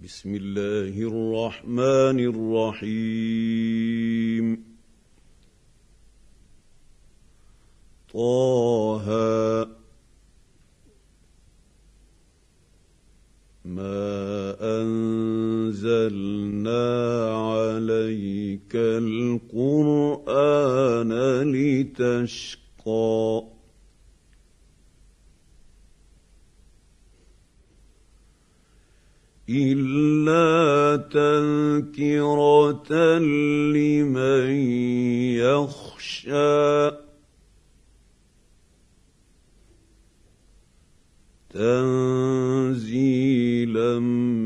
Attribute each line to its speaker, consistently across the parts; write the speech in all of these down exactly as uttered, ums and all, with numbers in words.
Speaker 1: بسم الله الرحمن الرحيم طه ما أنزلنا عليك القرآن لتشقى إلا تذكرة لمن يخشى تنزيلا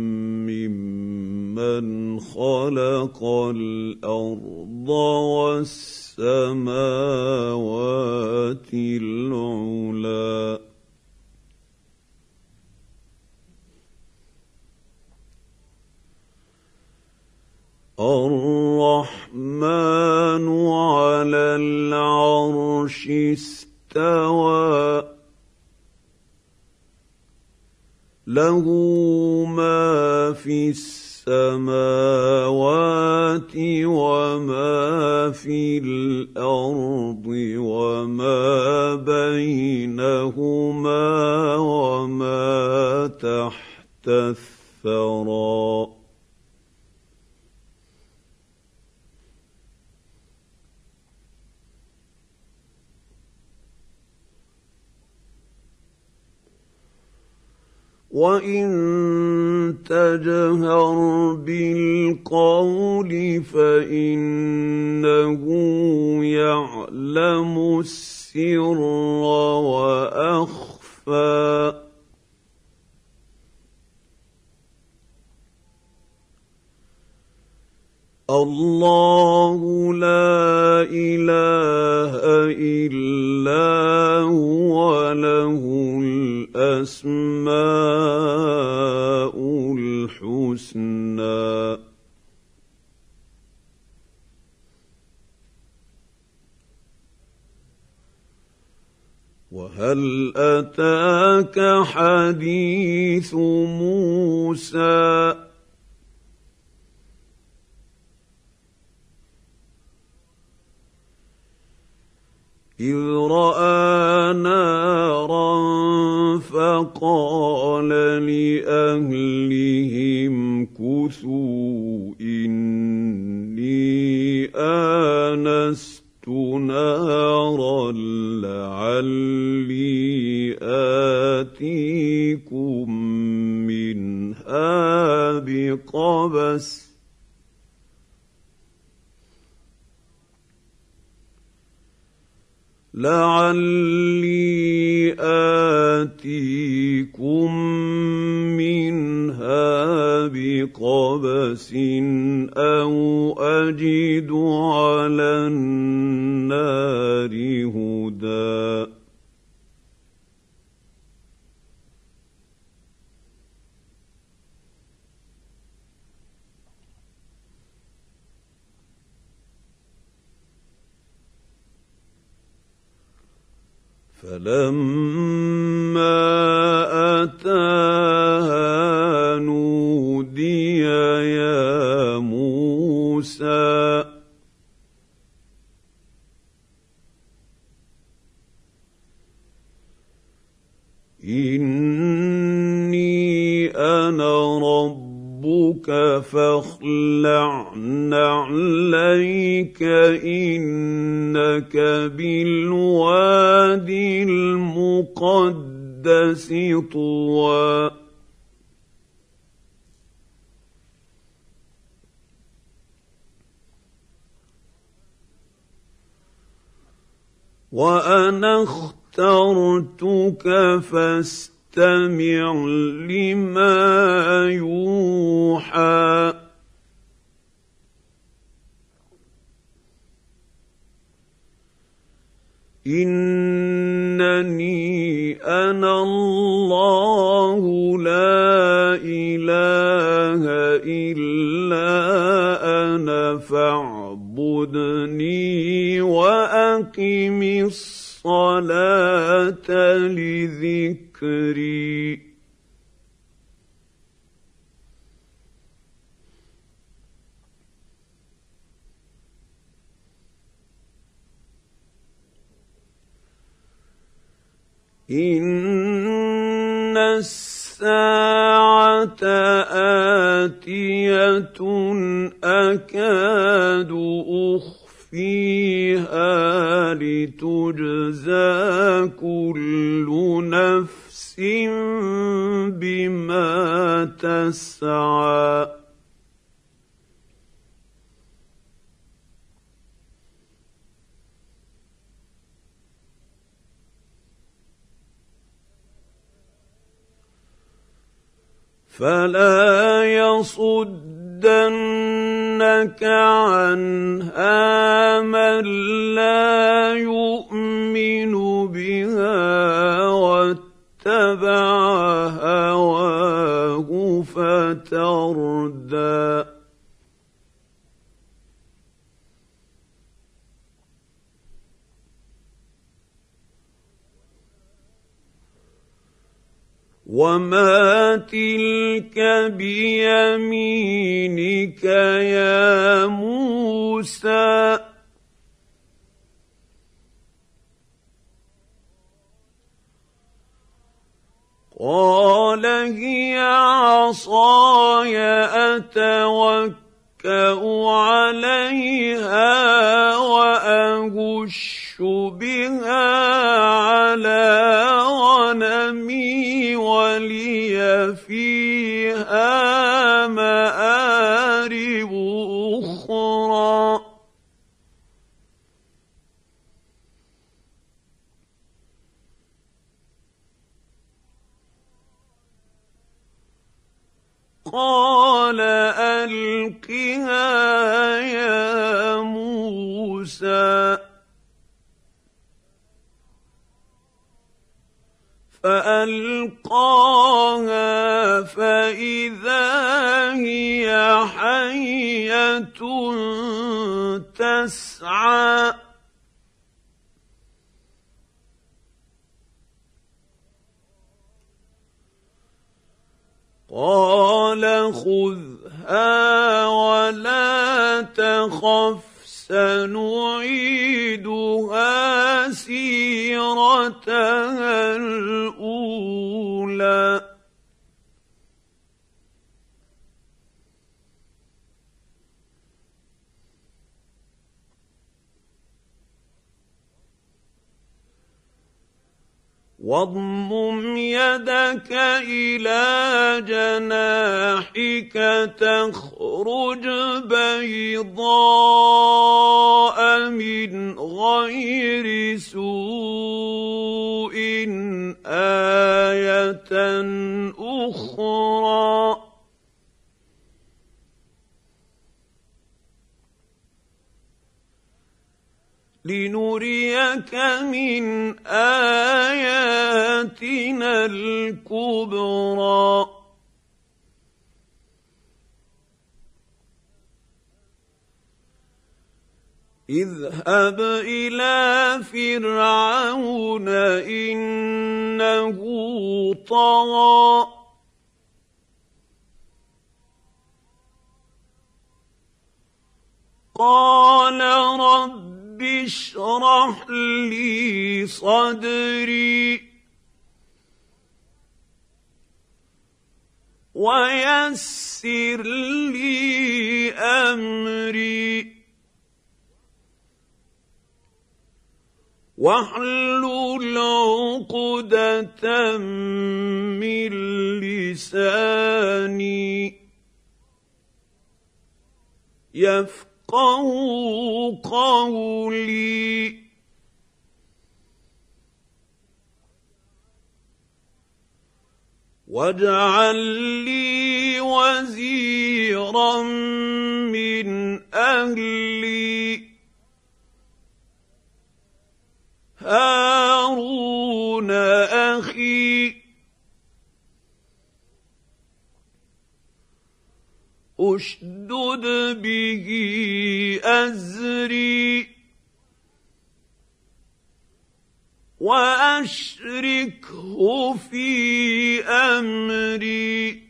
Speaker 1: ممن خلق الأرض والسماوات العلى الرحمن على العرش استوى له ما في السماوات وما في الأرض وما بينهما وما تحت الثرى وَإِن تَجْهَرْ بِالْقَوْلِ فَإِنَّهُ يَعْلَمُ السِّرَّ وَأَخْفَى الله لا إله إلا هو له الأسماء الحسنى وهل أتاك حديث موسى إذ رأى نارا فقال لأهلهم كثوا إني آنست نارا لعلي آتيكم منها بقبس لعلي آتيكم منها بقبس أو أجد على النار هدى فَلَمَّا أَتَاهَا نُودِيَ يَا مُوسَىٰ إِنِّي أَنَا رَبُّكَ فَاخْلَعْ نَعْلَيْكَ إِنَّكَ بِالْوَادِ الْمُقَدَّسِ طُوًى وَأَنَا اخْتَرْتُكَ فَاسْتَمِعْ لِمَا يُوحَىٰ إِنَّنِي أَنَا اللَّهُ لَا إِلَٰهَ إِلَّا أَنَا فَاعْبُدْنِي وَأَقِمِ الصَّلَاةَ لِذِكْرِي إن الساعة آتية أكاد أخفيها لتجزى كل نفس بما تسعى فلا يصدنك عنها من لا يؤمن بها واتبع هواه فتردى وما تلك بيمينك يا موسى قال هي عصاي أتوكأ عليها وأهش بها على غنمي ولي فيها مآرب أخرى قال ألقها يا موسى فألقاها فإذا هي حية تسعى قال خذها ولا تخف سنعيدها سيرتها الأولى واضمم يدك إلى جناحك تخرج بيضاء من غير سوء آية أخرى لنريك من آياتنا الكبرى اذهب إلى فرعون إنه طغى قال رب اشرح لي صدري ويسر لي أمري واحلل عقدة من لساني يفقهوا قولي واجعل لي وزيرا من أهلي هارون أخي أشدد به أزري وأشركه في أمري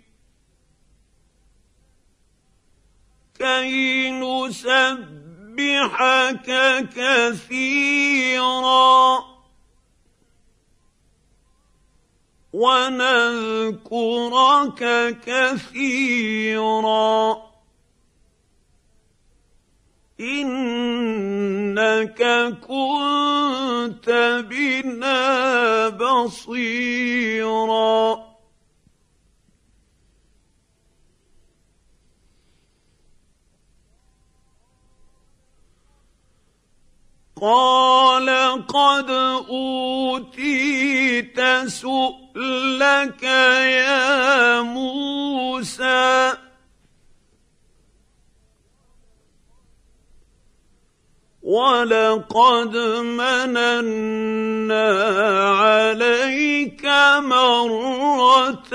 Speaker 1: كي نسبحك كثيرا ونذكرك كثيرا إنك كنت بنا بصيرا قال قد أوتيت سؤلك يا موسى ولقد مننا عليك مرة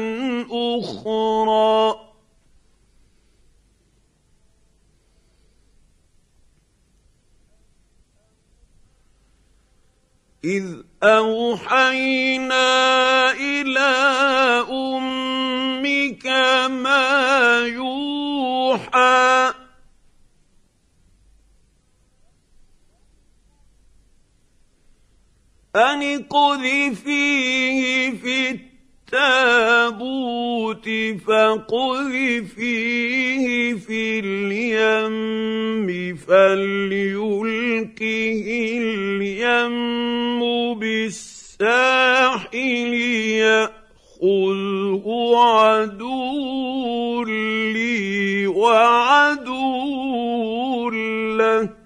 Speaker 1: أخرى إذ أوحينا إلى أمك ما يوحى أن اقذفيه في التابوت فاقذفيه في اليم فليلقه اليم بالساحل يأخذه عدو لي وعدو له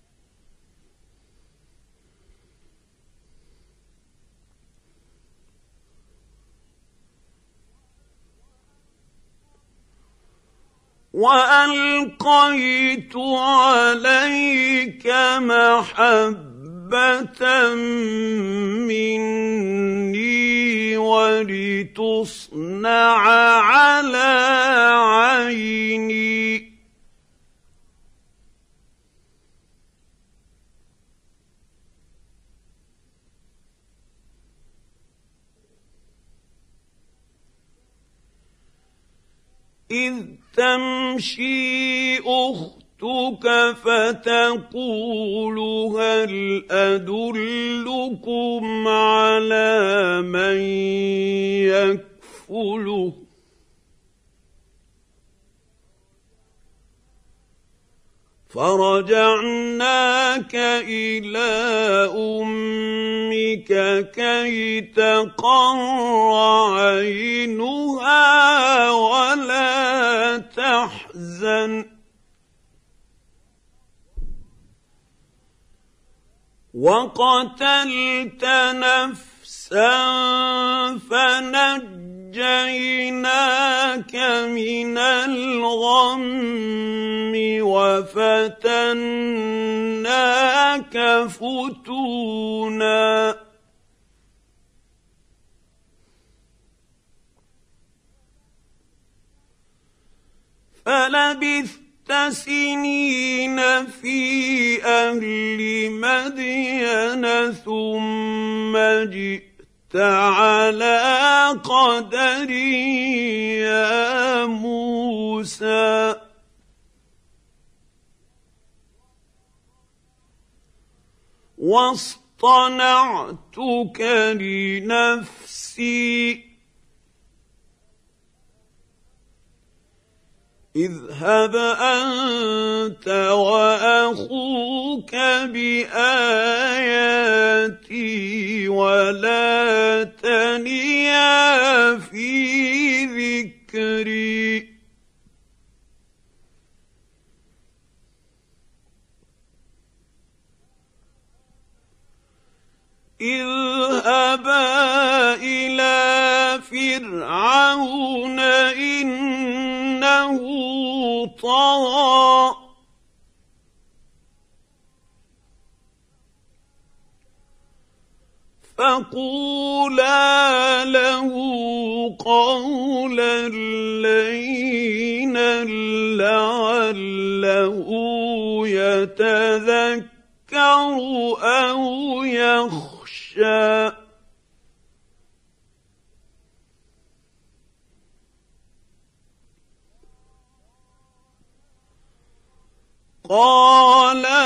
Speaker 1: وألقيت عليك محبة مني ولتصنع على عيني إذ تمشي أختك فتقول هل أدلكم على من يكفله فرجعناك إلى أمك كي تقر عينها ولا تحزن وقتلت نفسا فنجيناك من الغم وفتناك فتونا فلبثت سنين في أهل مدين ثم جئت على قدري يا موسى واصطنعتك لنفسي اذهب أنت وأخوك بآياتي ولا تنيا في ذكري اذهبا إلى فرعون إنه طغى فقولا له قولا لينا لعله يتذكر أو يخشى قالا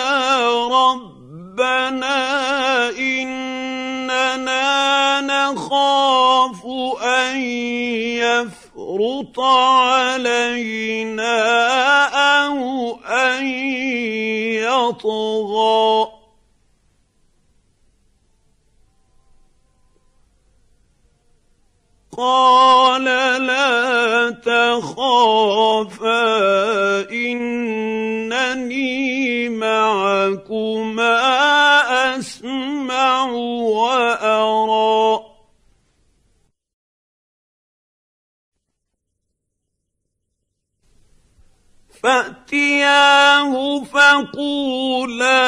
Speaker 1: ربنا إننا نخاف نخاف أن يفرط علينا أو أن يطغى قال لا تخافا إنني معكما أسمع وأرى فأتياه فقولا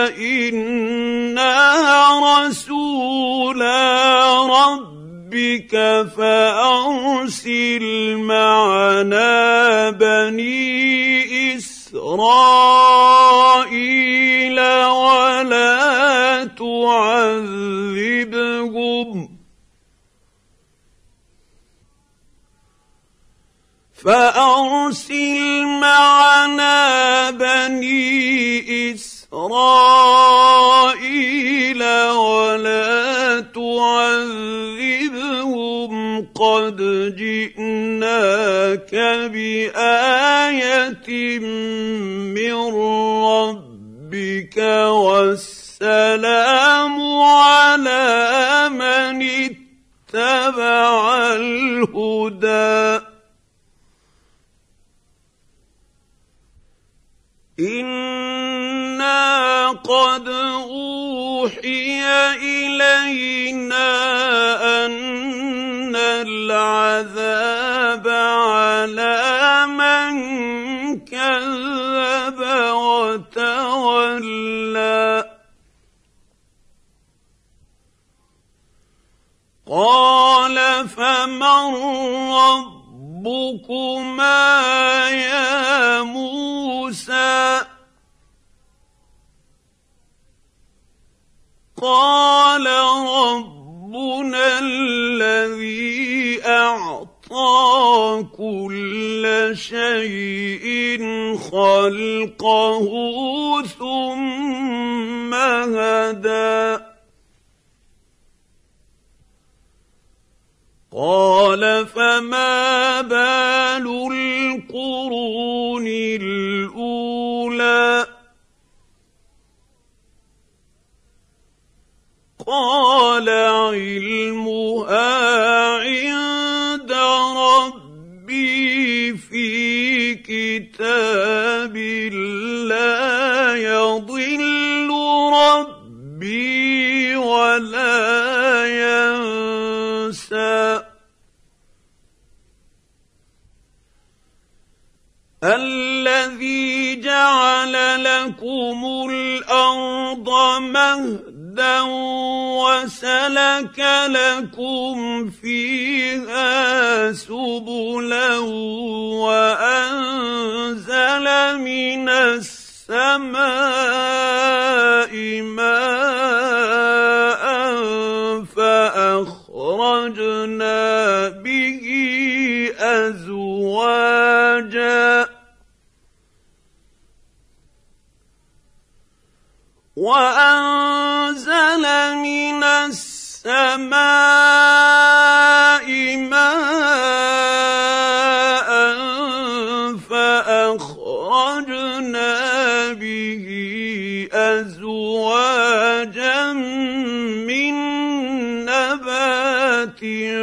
Speaker 1: إنا رسولا ربك فأرسل معنا بني إسرائيل ولا تعذبهم فأرسل معنا بني إسرائيل ولا تعذبهم قد جئناك بآية من ربك والسلام على من اتبع الهدى إنا قد أوحي إلينا أن العذاب على من كذب وتولى قال فمن ربكما يا موسى قال ربنا الذي أعطى كل شيء خلقه ثم هدى قال فما بال القرون الأولى قال علمها عند ربي في كتاب لا يضل ربي ولا ينسى الذي جعل لكم الأرض مهدا وسلك لكم فيها سبلا وأنزل من السماء ماء فأخرجنا به أزواجا وأنزل من السماء ماء فأخرجنا به أزواجا من نبات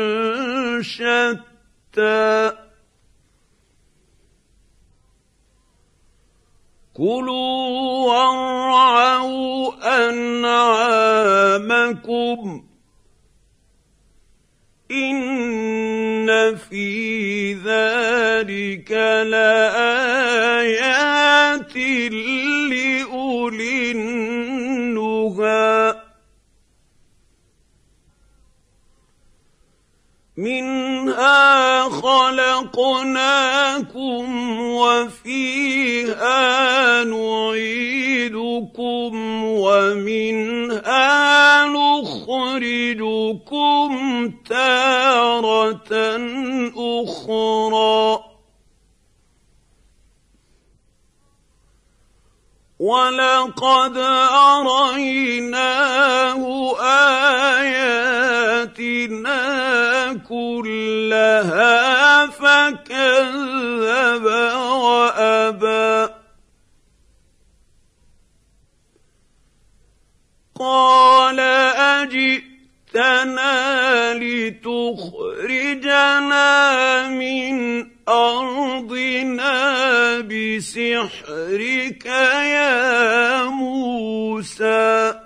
Speaker 1: شتى كلوا وارعوا أنعامكم إن في ذلك لآيات لأولي النهى منها خلقناكم وفيها نعيدكم ومنها نخرجكم تارة أخرى ولقد أريناه آياتنا كلها فكذب وأبى قال أجئتنا لتخرجنا من أرضنا بسحرك يا موسى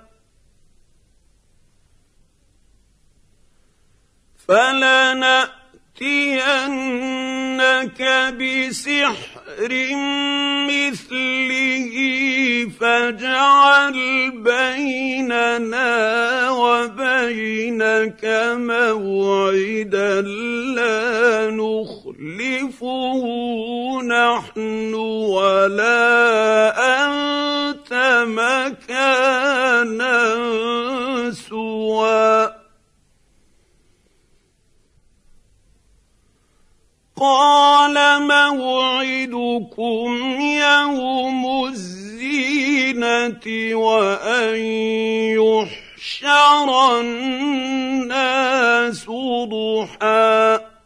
Speaker 1: فلنأتينك بسحر مثله فاجعل بيننا وبينك موعدا لا نخلفه نحن ولا أنت مكانا سوى قال موعدكم يوم الزينة وأن يحشر الناس ضحى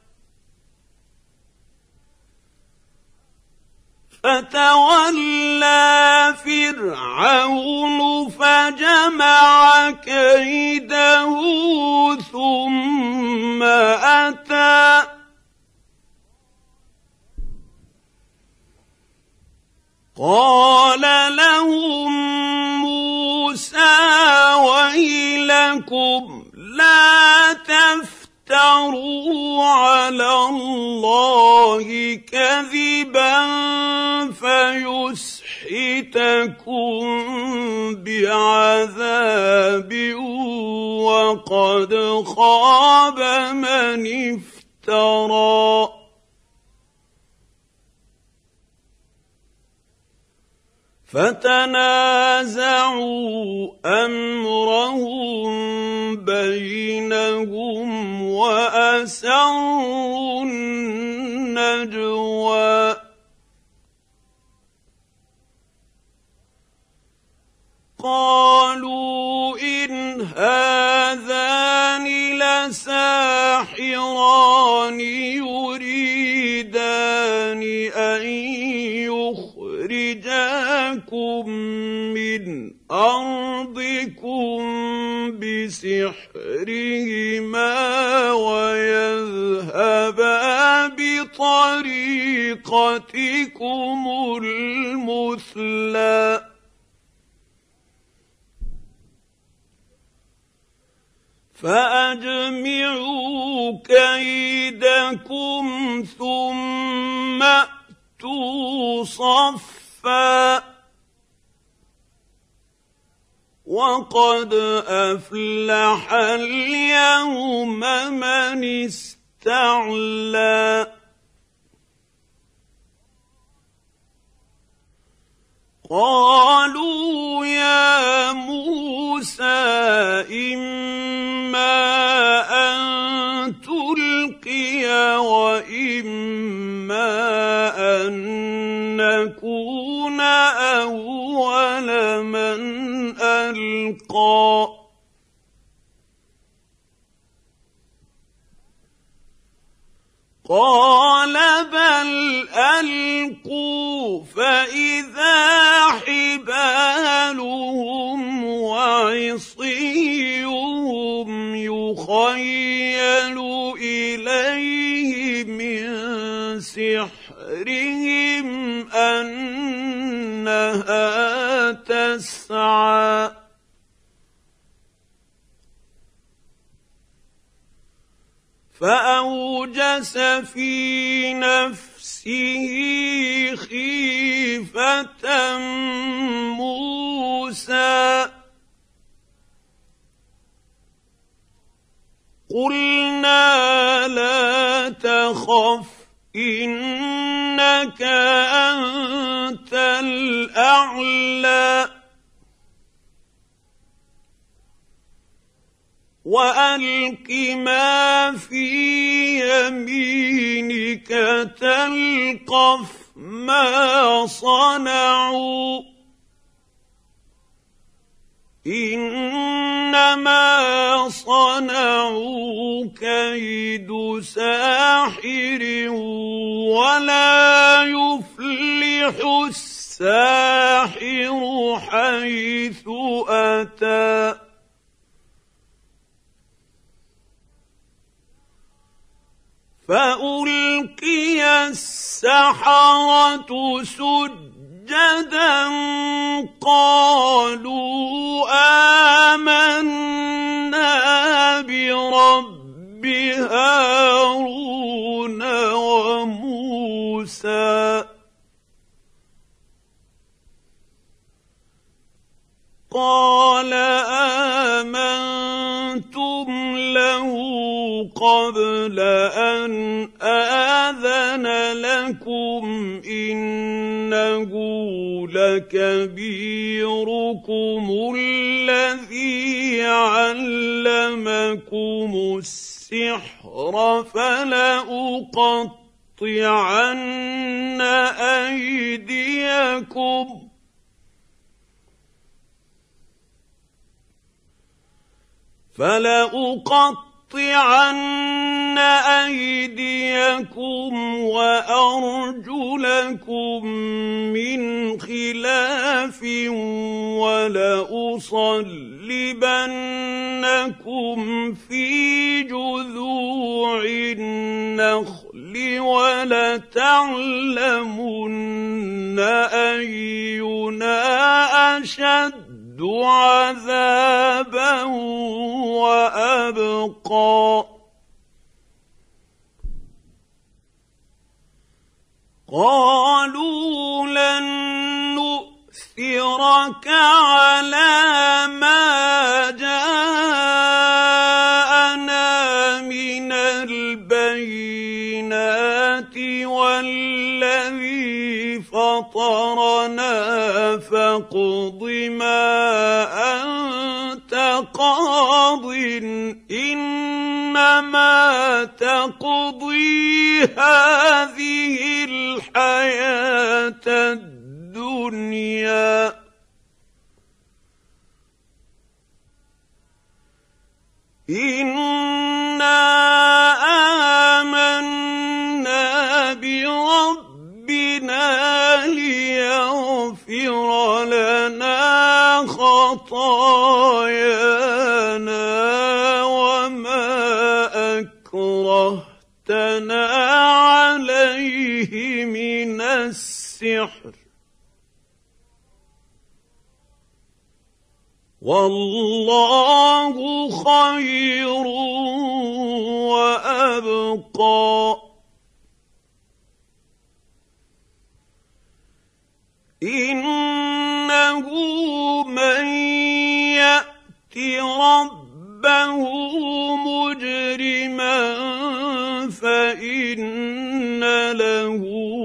Speaker 1: فتولى فرعون فجمع كيده ثم أتى قال لهم موسى ويلكم لا تفتروا على الله كذبا فيسحتكم بعذاب وقد خاب من افترى فتنازعوا أمرهم بينهم وأسروا النجوى قالوا إن هذان لساحران يريدان أن يخرجاكم من أرضكم بسحرهما ويذهبا بطريقتكم المثلى فأجمعوا كيدكم ثم أتوا صفا وقد أفلح اليوم من استعلى قالوا يا موسى إما أن تلقي وإما أن نكون أول من ألقى قال بل ألقوا فإذا حبالهم وعصيهم يخيل إليه من سحرهم أنها تسعى فأوجس في نفسه خيفة موسى قلنا لا تخف إنك أنت الأعلى وألق ما في يمينك تلقف ما صنعوا كيد ساحر ولا يفلح الساحر حيث أتى فألقي السحرة سجدا قالوا آمنا برب هارون وموسى قال آمنتم له قبل أن آذن لكم إنه لكبيركم الذي علمكم السحر فلأقطعن أيديكم فلأقطعن أيديكم وأرجلكم من خلاف ولأصلبنكم في جذوع النخل ولتعلمن أينا أشد عذابا وأبقى قالوا لن نؤثرك على ما جاءنا من البينات والذي فطرنا فاقض ما أنت قاض إنما تقضي هذه الحياة الدنيا إنا آمنا بربنا ليغفر لنا خطايانا وما أكرهتنا عليه من السحر والله خير وأبقى إنه من يأت ربه مجرما فإن له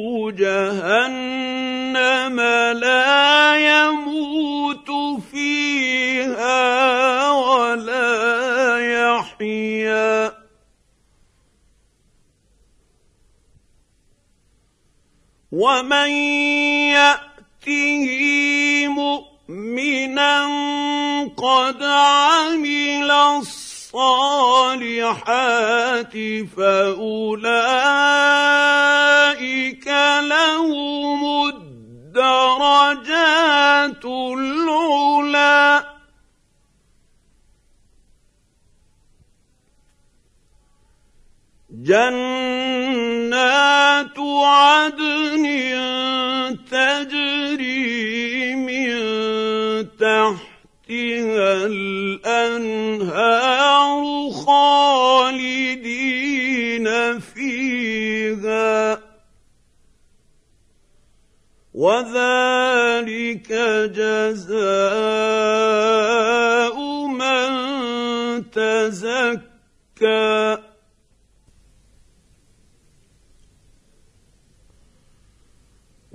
Speaker 1: جهنم لا يموت فيها ولا يحيا ومن يأته مؤمنا قد عمل الصالحات فأولئك لهم الدرجات العلى جنات عدن تجري من تحتها الأنهار خالدين فيها وذلك جزاء من تزكى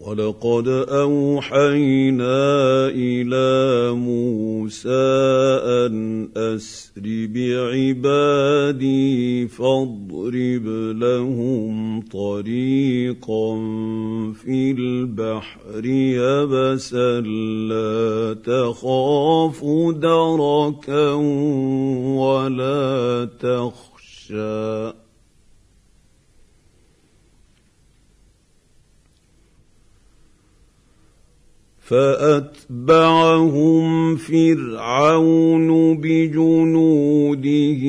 Speaker 1: وَلَقَدْ أَوْحَيْنَا إِلَىٰ مُوسَىٰ أَنْ أَسْرِ بِعِبَادِي فَاضْرِبْ لَهُمْ طَرِيقًا فِي الْبَحْرِ يَبَسًا لَّا تَخَافُ دَرَكًا وَلَا تَخْشَىٰ فَأَتْبَعَهُمْ فِرْعَوْنُ بِجُنُودِهِ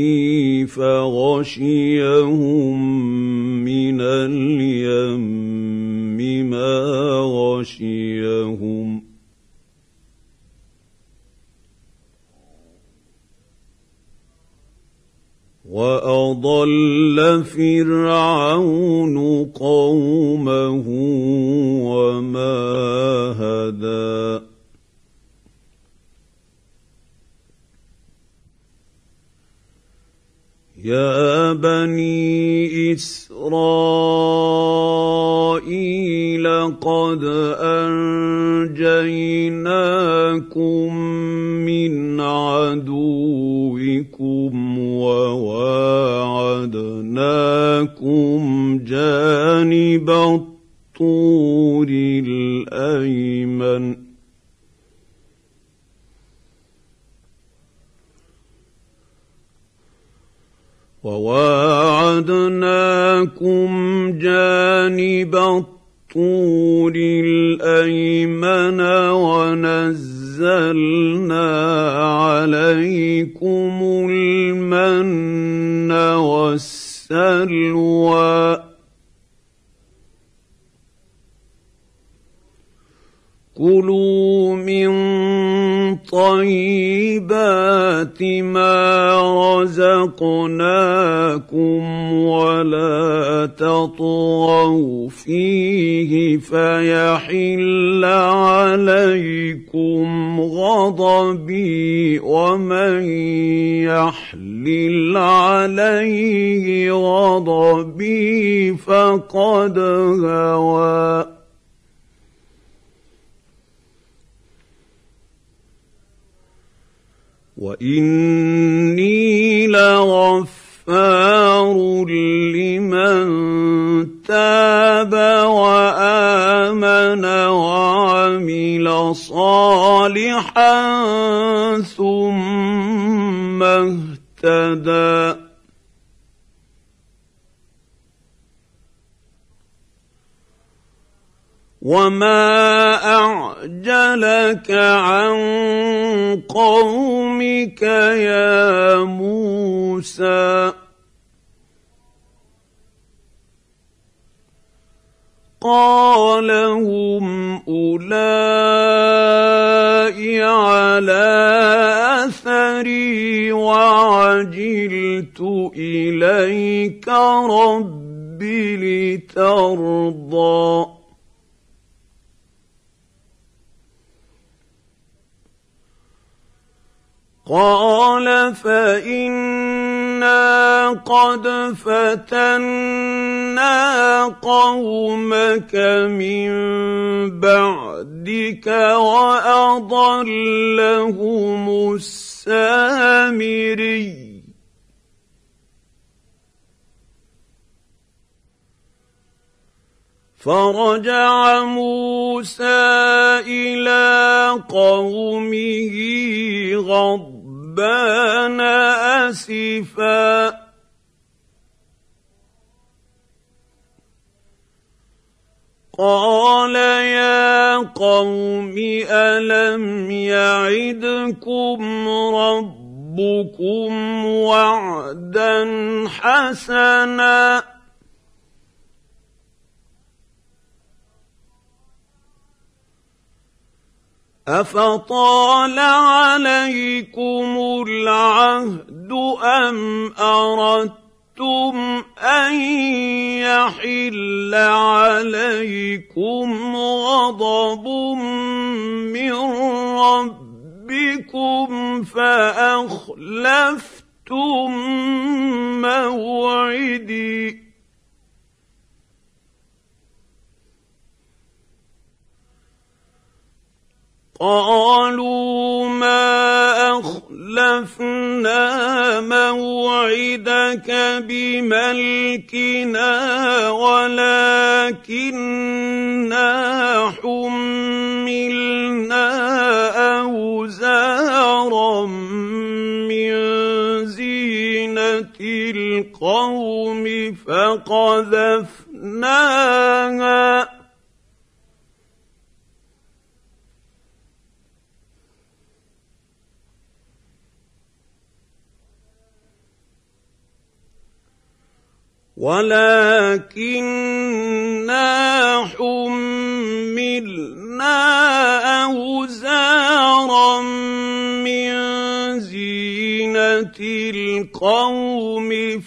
Speaker 1: فَغَشِيَهُم مِّنَ الْيَمِّ مَا غَشِيَهُمْ وَأَضَلَّ فِرْعَوْنُ قَوْمَهُ وَمَا هَدَىٰ يَا بَنِي إِسْرَائِيلَ قَدْ أَنجَيْنَاكُم مِّنْ عَدُوِّكُمْ وَوَاعَدْنَاكُمْ جَانِبَ الطُّورِ الْأَيْمَنَ وَوَاعَدْنَاكُمْ جَانِبَ الطُّورِ الْأَيْمَنَ وَنَزَّلْنَا عَلَيْكُمُ الْمَنَّ وَالسَّلْوَىٰ كُلُوا مِن طَيِّبَاتِ مَا رَزَقْنَاكُمْ وَلَا تَطْغَوْا فِيهِ فَيَحِلَّ عَلَيْكُمْ غَضَبِي وَمَن يَحْلِلْ عَلَيْهِ غَضَبِي فَقَدْ هَوَىٰ وَإِنِّي لَغَفَّارٌ لِّمَن تَابَ وَآمَنَ وَعَمِلَ صَالِحًا ثُمَّ اهْتَدَىٰ وَمَا أَعْجَلَكَ عَن قَوْمِكَ يَا مُوسَىٰ قَالَ هُمْ أُولَاءِ عَلَىٰ أَثَرِي وَعَجِلْتُ إِلَيْكَ رَبِّ لِتَرْضَىٰ قَالَ فَإِنَّا قَدْ فَتَنَّا قَوْمَكَ مِن بَعْدِكَ وَأَضَلَّهُمُ السَّامِرِيُّ فَرَجَعَ مُوسَىٰ إِلَىٰ قَوْمِهِ غَضْبَانَ أَسِفًا قَالَ يَا قَوْمِ أَلَمْ يَعِدْكُمْ رَبُّكُمْ وَعْدًا حَسَنًا أَفَطَالَ عَلَيْكُمُ الْعَهْدُ أَمْ أَرَدتُّمْ أَن يَحِلَّ عَلَيْكُمْ غَضَبٌ مِّن رَّبِّكُمْ فَأَخْلَفْتُم مَّوْعِدِي قالوا ما أخلفنا موعدك بملكنا ولكننا حملنا أوزارا من زينة القوم فقذفناها ولكننا حملنا أوزارا من زينة القوم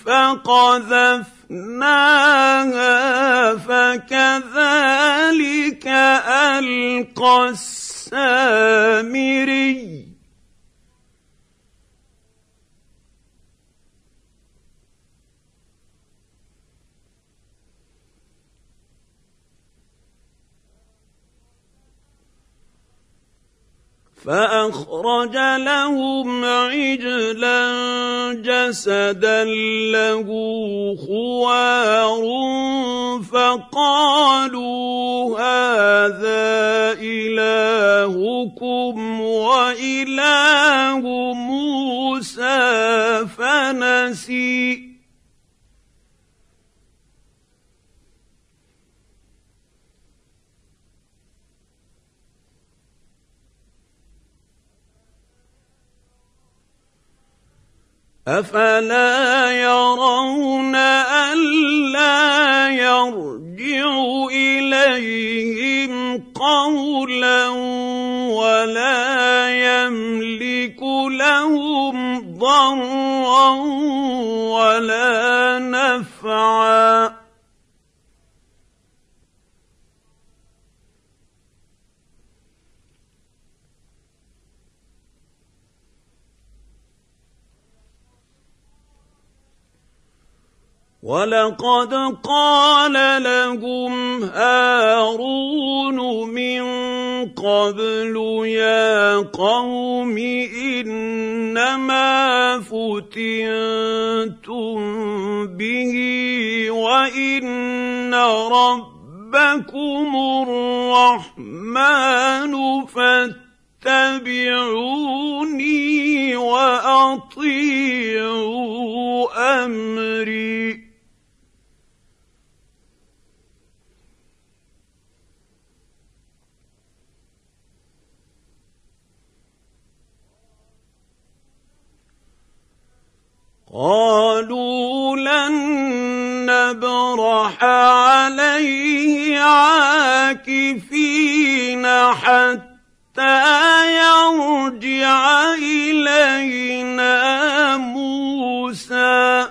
Speaker 1: فقذفناها فكذلك ألقى السامري فأخرج لهم عجلا جسدا له خوار فقالوا هذا إلهكم وإله موسى فنسي أفلا يرون ألا يرجع إليهم قولا ولا يملك لهم ضرا ولا نفعا ولقد قال لهم هارون من قبل يا قوم إنما فتنتم به وإن ربكم الرحمن فاتبعوني وأطيعوا أمري قالوا لن نبرح عليه عاكفين حتى يرجع إلينا موسى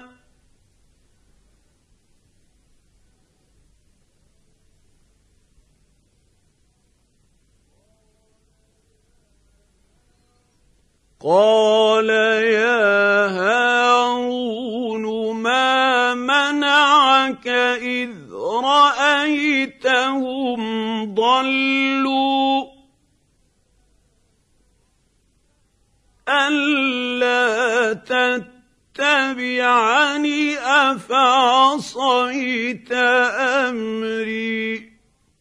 Speaker 1: قال يا هارون ما منعك إذ رأيتهم ضلوا ألا تتبعني أفعصيت أمري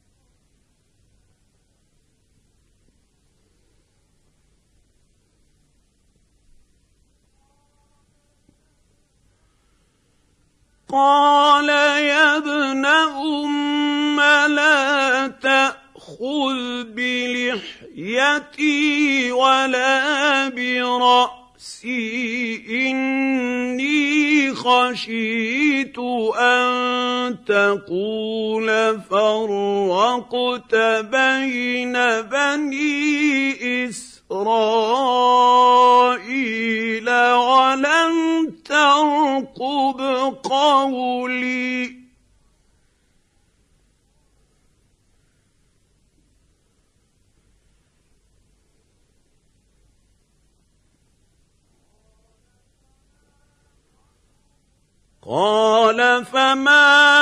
Speaker 1: قال يا ابن أم لا تأخذ بلحيتي ولا برأسي إني خشيت أن تقول فرقت بين بني إسرائيل ولم ترقب قولي قال فما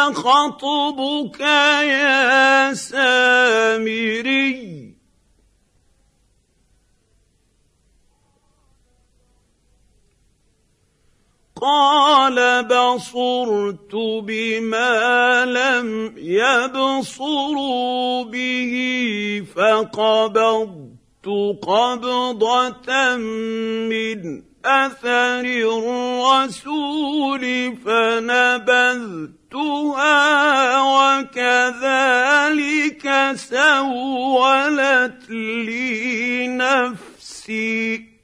Speaker 1: خطبك يا سامري قال بصرت بما لم يبصروا به فقبضت قبضة من أثر الرسول فنبذتها وكذلك سولت لي نفسي.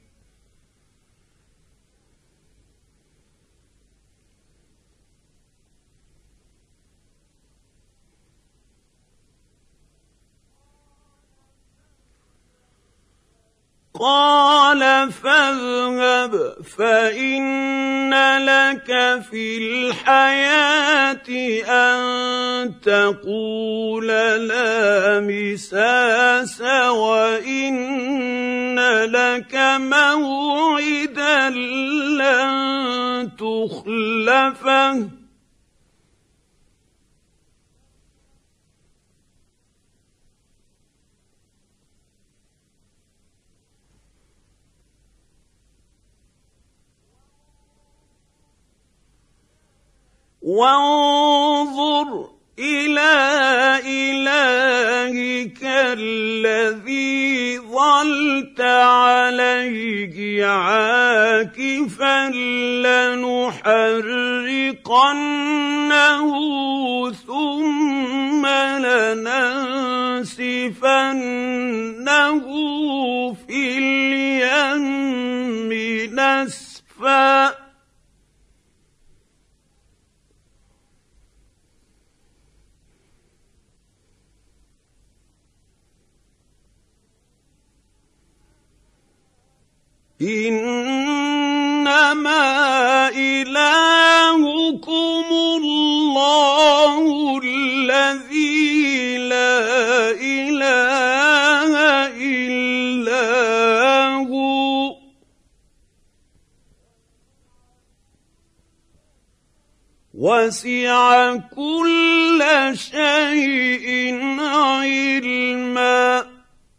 Speaker 1: قال فاذهب فإن لك في الحياة أن تقول لا مساس وإن لك موعدا لن تخلفه وانظر إلى إلهك الذي ظلت عليه عاكفا لنحرقنه ثم لننسفنه في اليم نسفا. إنما إلهكم الله الذي لا إله إلا هو وسع كل شيء علما.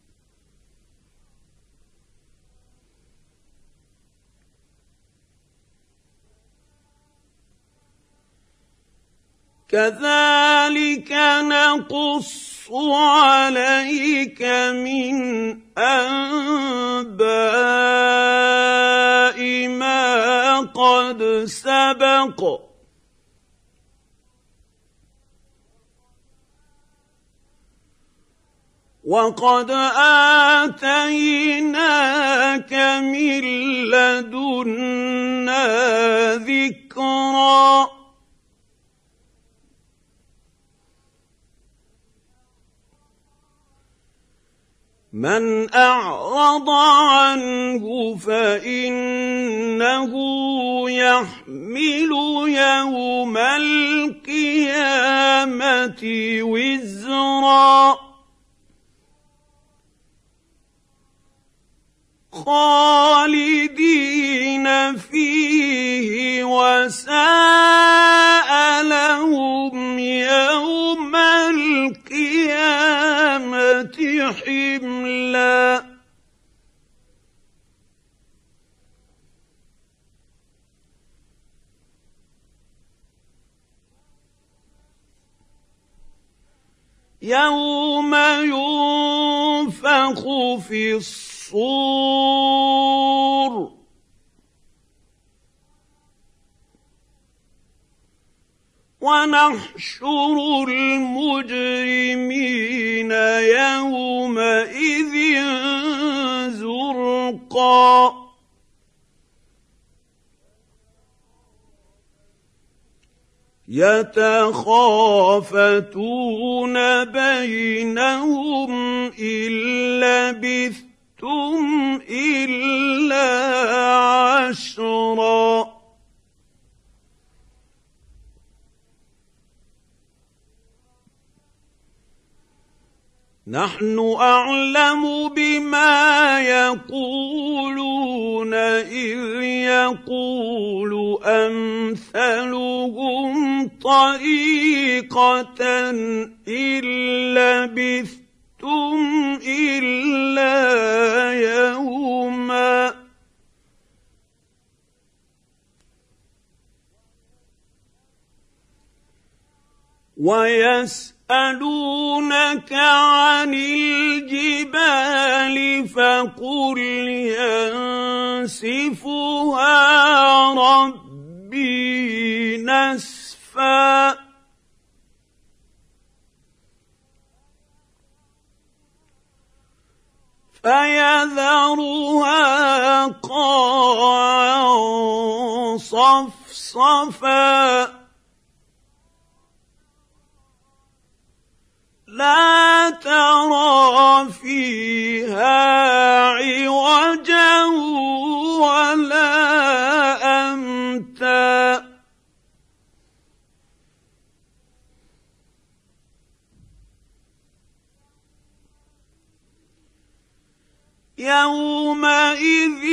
Speaker 1: كذلك نقص عليك من أنباء ما قد سبق وقد آتيناك من لدنا ذكرا. من أعرض عنه فإنه يحمل يوم القيامة وزرا خالدين فيه وساء لهم يوم القيامة حملا. يوم ينفخ في الصور ونحشر المجرمين يومئذ زرقا يتخافتون بينهم إن لبثتم إلا عشرا. نحن أعلم بما يقولون إذ يقول أمثلهم طريقة إن لبثتم إلا يوما ويسألونك عن الجبال فقل ينسفها ربي نسفا فيذرها قاعا صفصفا لا ترى فيها عوجا ولا أمتا يومئذ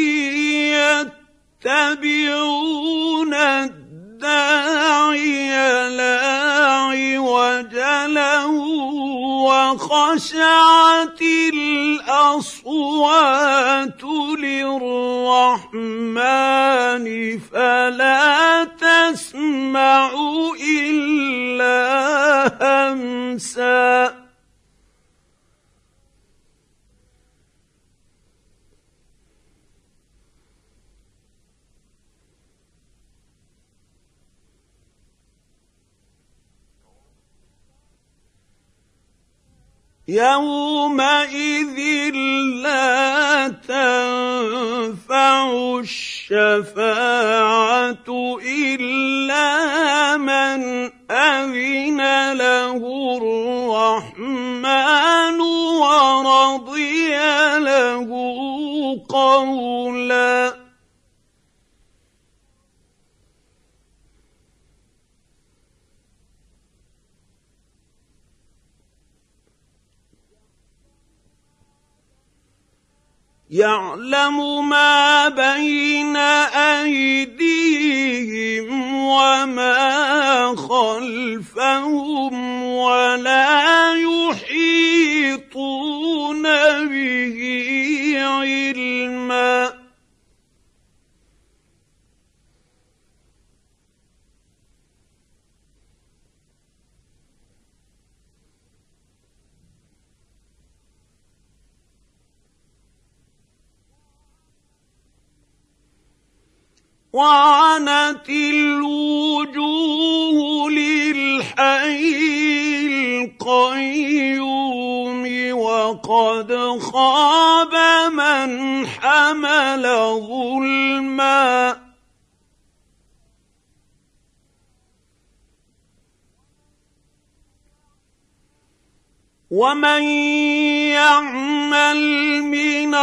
Speaker 1: يتبعون الداعي لا عوج له وخشعت الأصوات للرحمن فلا تسمع إلا همسا يومئذ لا تنفع الشفاعة إلا من أذن له الرحمن ورضي له قولا يعلم ما بين أيديهم وما خلفهم ولا يحيطون به علما وعنت الوجوه للحي القيوم وقد خاب من حمل ظلما ومن يعمل من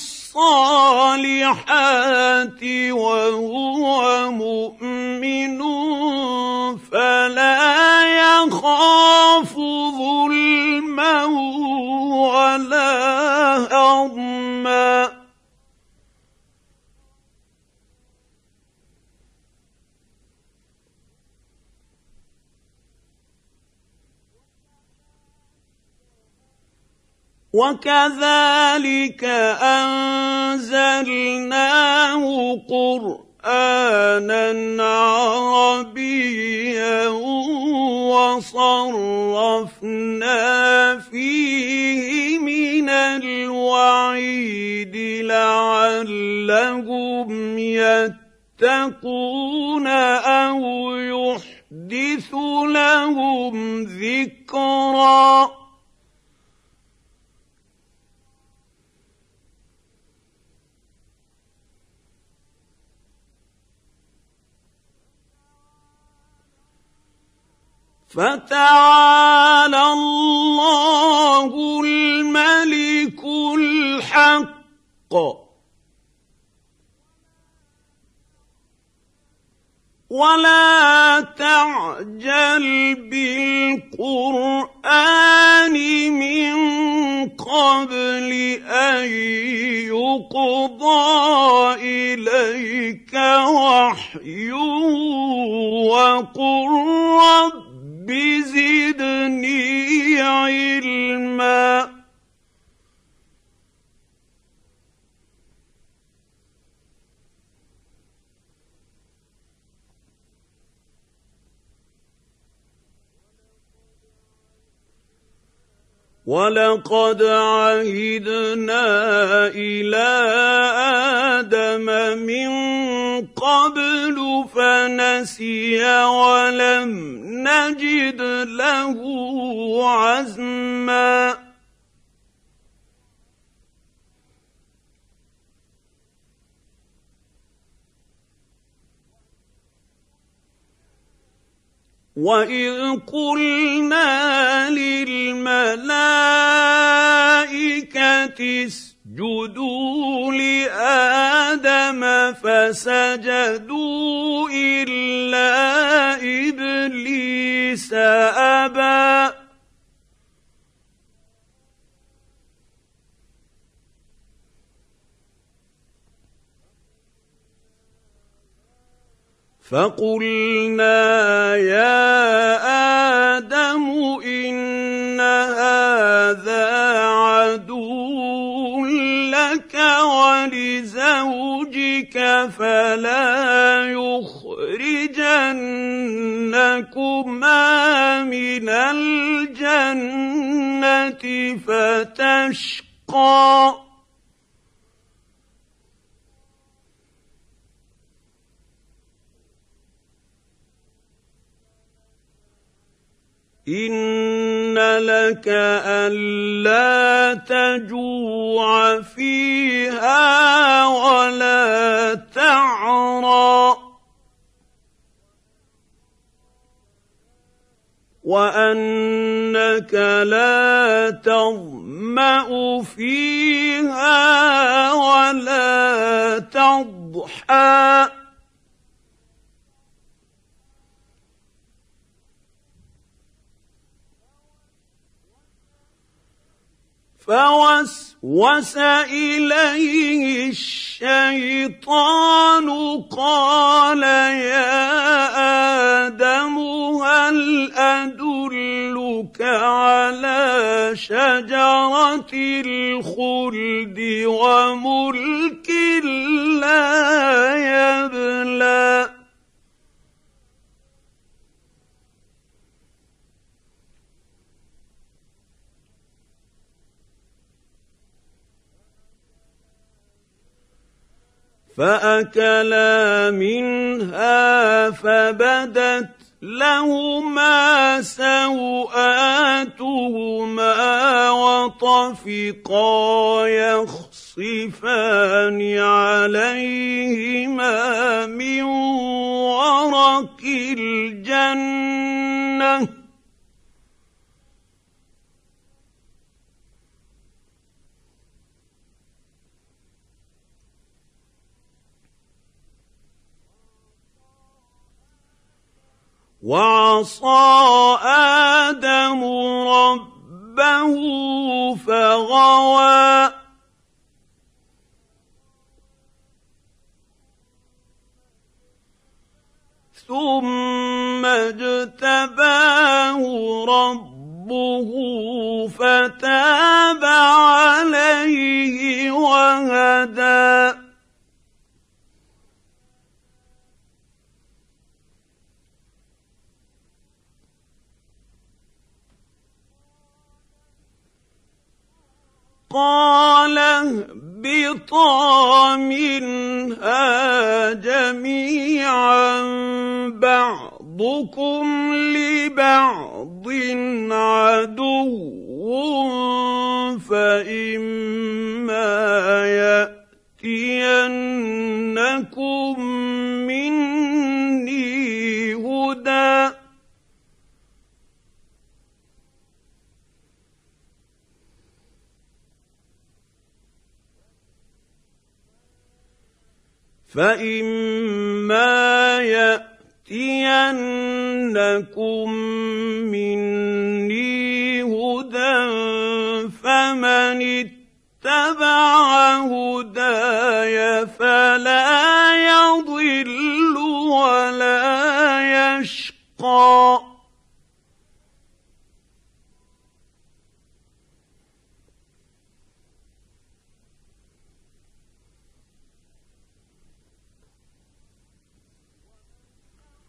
Speaker 1: الصالحات وهو مؤمن فلا يخاف ظلما ولا هضما وكذلك أنزلناه قرآنا عربيا وصرفنا فيه من الوعيد لعلهم يتقون أو يحدث لهم ذكرا فتعالى الله الملك الحق ولا تعجل بالقرآن من قبل أن يقضى إليك وحيه وقل رب زدني علما وَلَقَدْ عَهِدْنَا إِلَىٰ آدَمَ مِن قَبْلُ فَنَسِيَ وَلَمْ نَجِدْ لَهُ عَزْمًا وَإِذْ قُلْنَا لِلْمَلَائِكَةِ اسْجُدُوا لِآدَمَ فَسَجَدُوا إِلَّا إِبْلِيسَ أَبَىٰ فَقُلْنَا يَا آدَمُ إِنَّ هَٰذَا عَدُوٌّ لَّكَ وَلِزَوْجِكَ فَلَا يُخْرِجَنَّكُمَا مِنَ الْجَنَّةِ فَتَشْقَىٰ إِنَّ لَكَ أَلَّا تَجُوعَ فِيهَا وَلَا تَعْرَىٰ وَأَنَّكَ لَا تَظْمَأُ فِيهَا وَلَا تَضْحَىٰ فَوَسْوَسَ إِلَيْهِ الشَّيْطَانُ قَالَ يَا آدَمُ هَلْ أَدُلُّكَ عَلَىٰ شَجَرَةِ الْخُلْدِ وَمُلْكٍ لَّا يَبْلَىٰ فَأَكَلَا مِنْهَا فَبَدَتْ لَهُمَا سَوْآتُهُمَا وَطَفِقَا يَخْصِفَانِ عَلَيْهِمَا مِن وَرَقِ الْجَنَّةِ وَعَصَىٰ آدَمُ رَبَّهُ فَغَوَىٰ ثُمَّ اجْتَبَاهُ رَبُّهُ فَتَابَ عَلَيْهِ وَهَدَىٰ قَالَ اهْبِطَا مِنْهَا جَمِيعًا بَعْضُكُمْ لِبَعْضٍ عَدُوٌّ فَإِمَّا يَأْتِيَنَّكُم مِّنِّي هُدًى فَإِمَّا يَأْتِيَنَّكُم مِّنِّي هُدًى فَمَنِ اتَّبَعَ هُدَايَ فَلَا يَضِلُّ وَلَا يَشْقَىٰ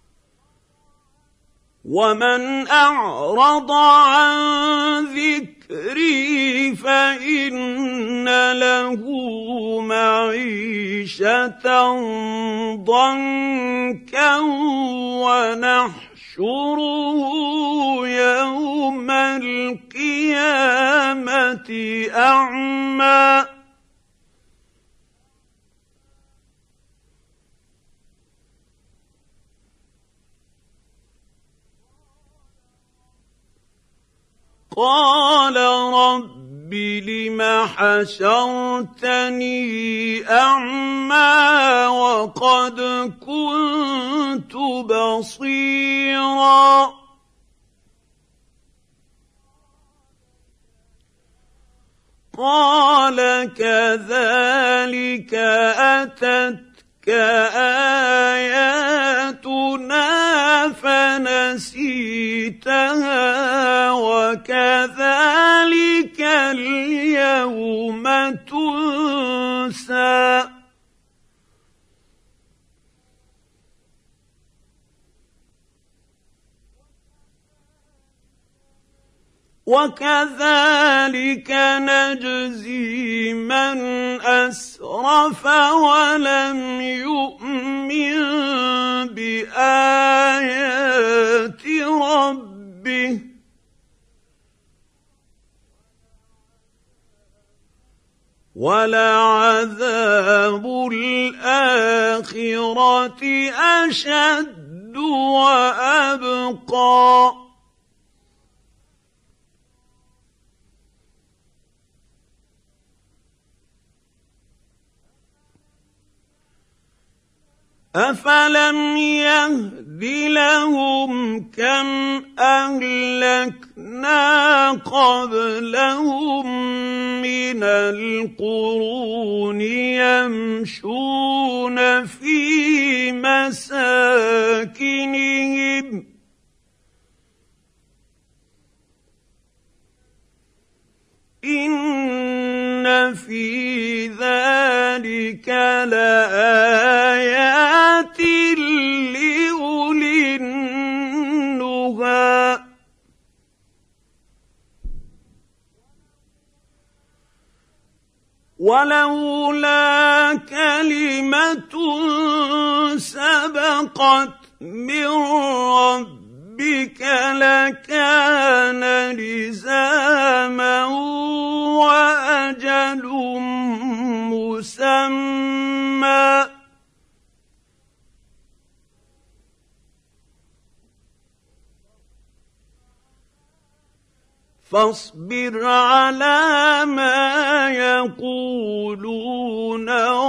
Speaker 1: وَمَنْ أَعْرَضَ عَن ذِكْرِي يسري فإن له معيشة ضنكا ونحشره يوم القيامة أعمى قال رب لم حشرتني أعمى وقد كنت بصيرا قال كذلك أتتك آياتنا فنسيتها وكذلك اليوم تنسى وكذلك نجزي من أسرف ولم يؤمن بآيات ربه ولعذاب الآخرة أشد وأبقى أفلم يهد لهم كم أهلكنا قبلهم من القرون يمشون في مساكنهم إن في ذلك لآيات لأولي النهى ولولا كلمة سبقت من ربك لكان لزاما وأجل مسمى فاصبر على ما يقولون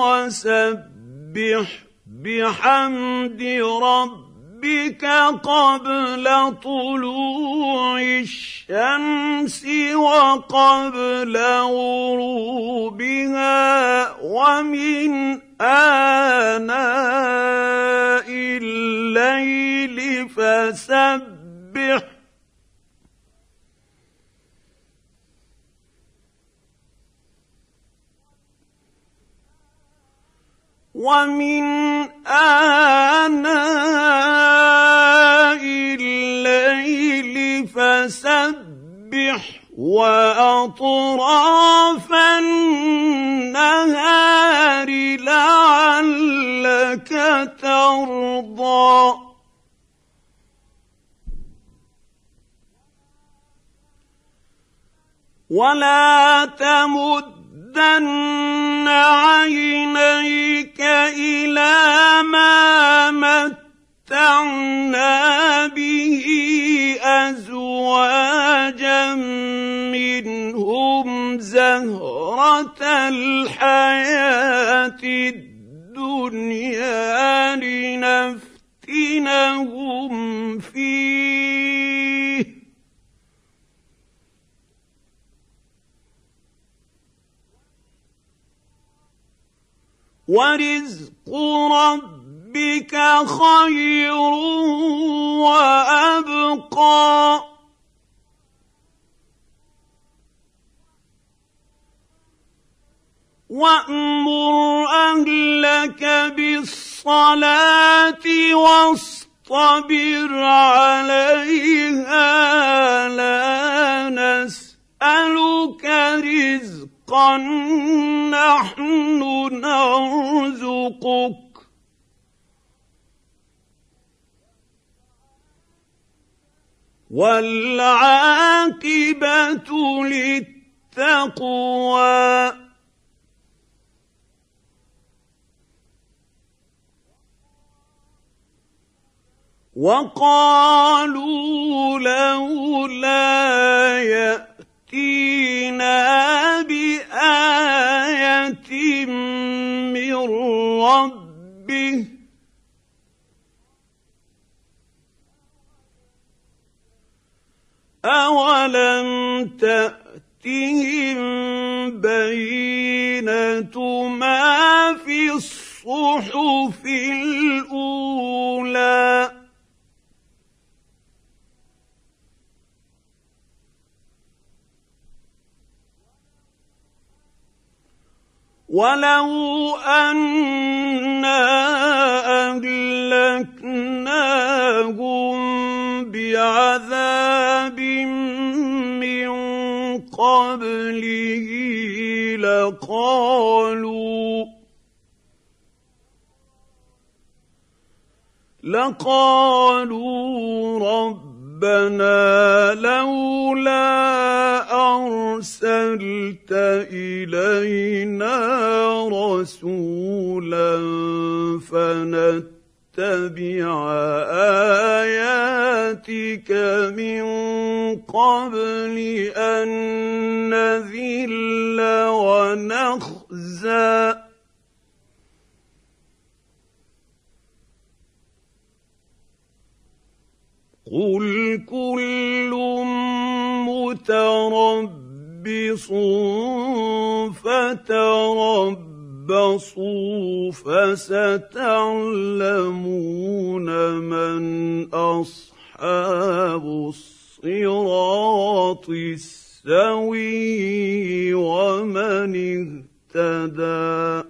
Speaker 1: وسبح بحمد ربك قبل طلوع الشمس وقبل غروبها ومن آناء الليل فسبح ومن آناء الليل فسبح وأطراف النهار لعلك ترضى ولا تمد مدن عينيك إلى ما متعنا به أزواجا منهم زهرة الحياة الدنيا لنفتنهم فيه ورزق ربك خير وأبقى وأمر أهلك بالصلاة واصطبر عليها لا نسألك والعاقبة للتقوى. وقالوا لولا يأتينا بآية من ربه أولم تأتهم بينة ما في الصحف الأولى ولو أنا أهلكناهم بعذاب من قبله لقالوا لقالوا ربنا لولا أرسلت إلينا رسولا فنتبع آياتك من قبل أن نذل ونخزى قل كل متربص فتربصوا فستعلمون من أصحاب الصراط السوي ومن اهتدى.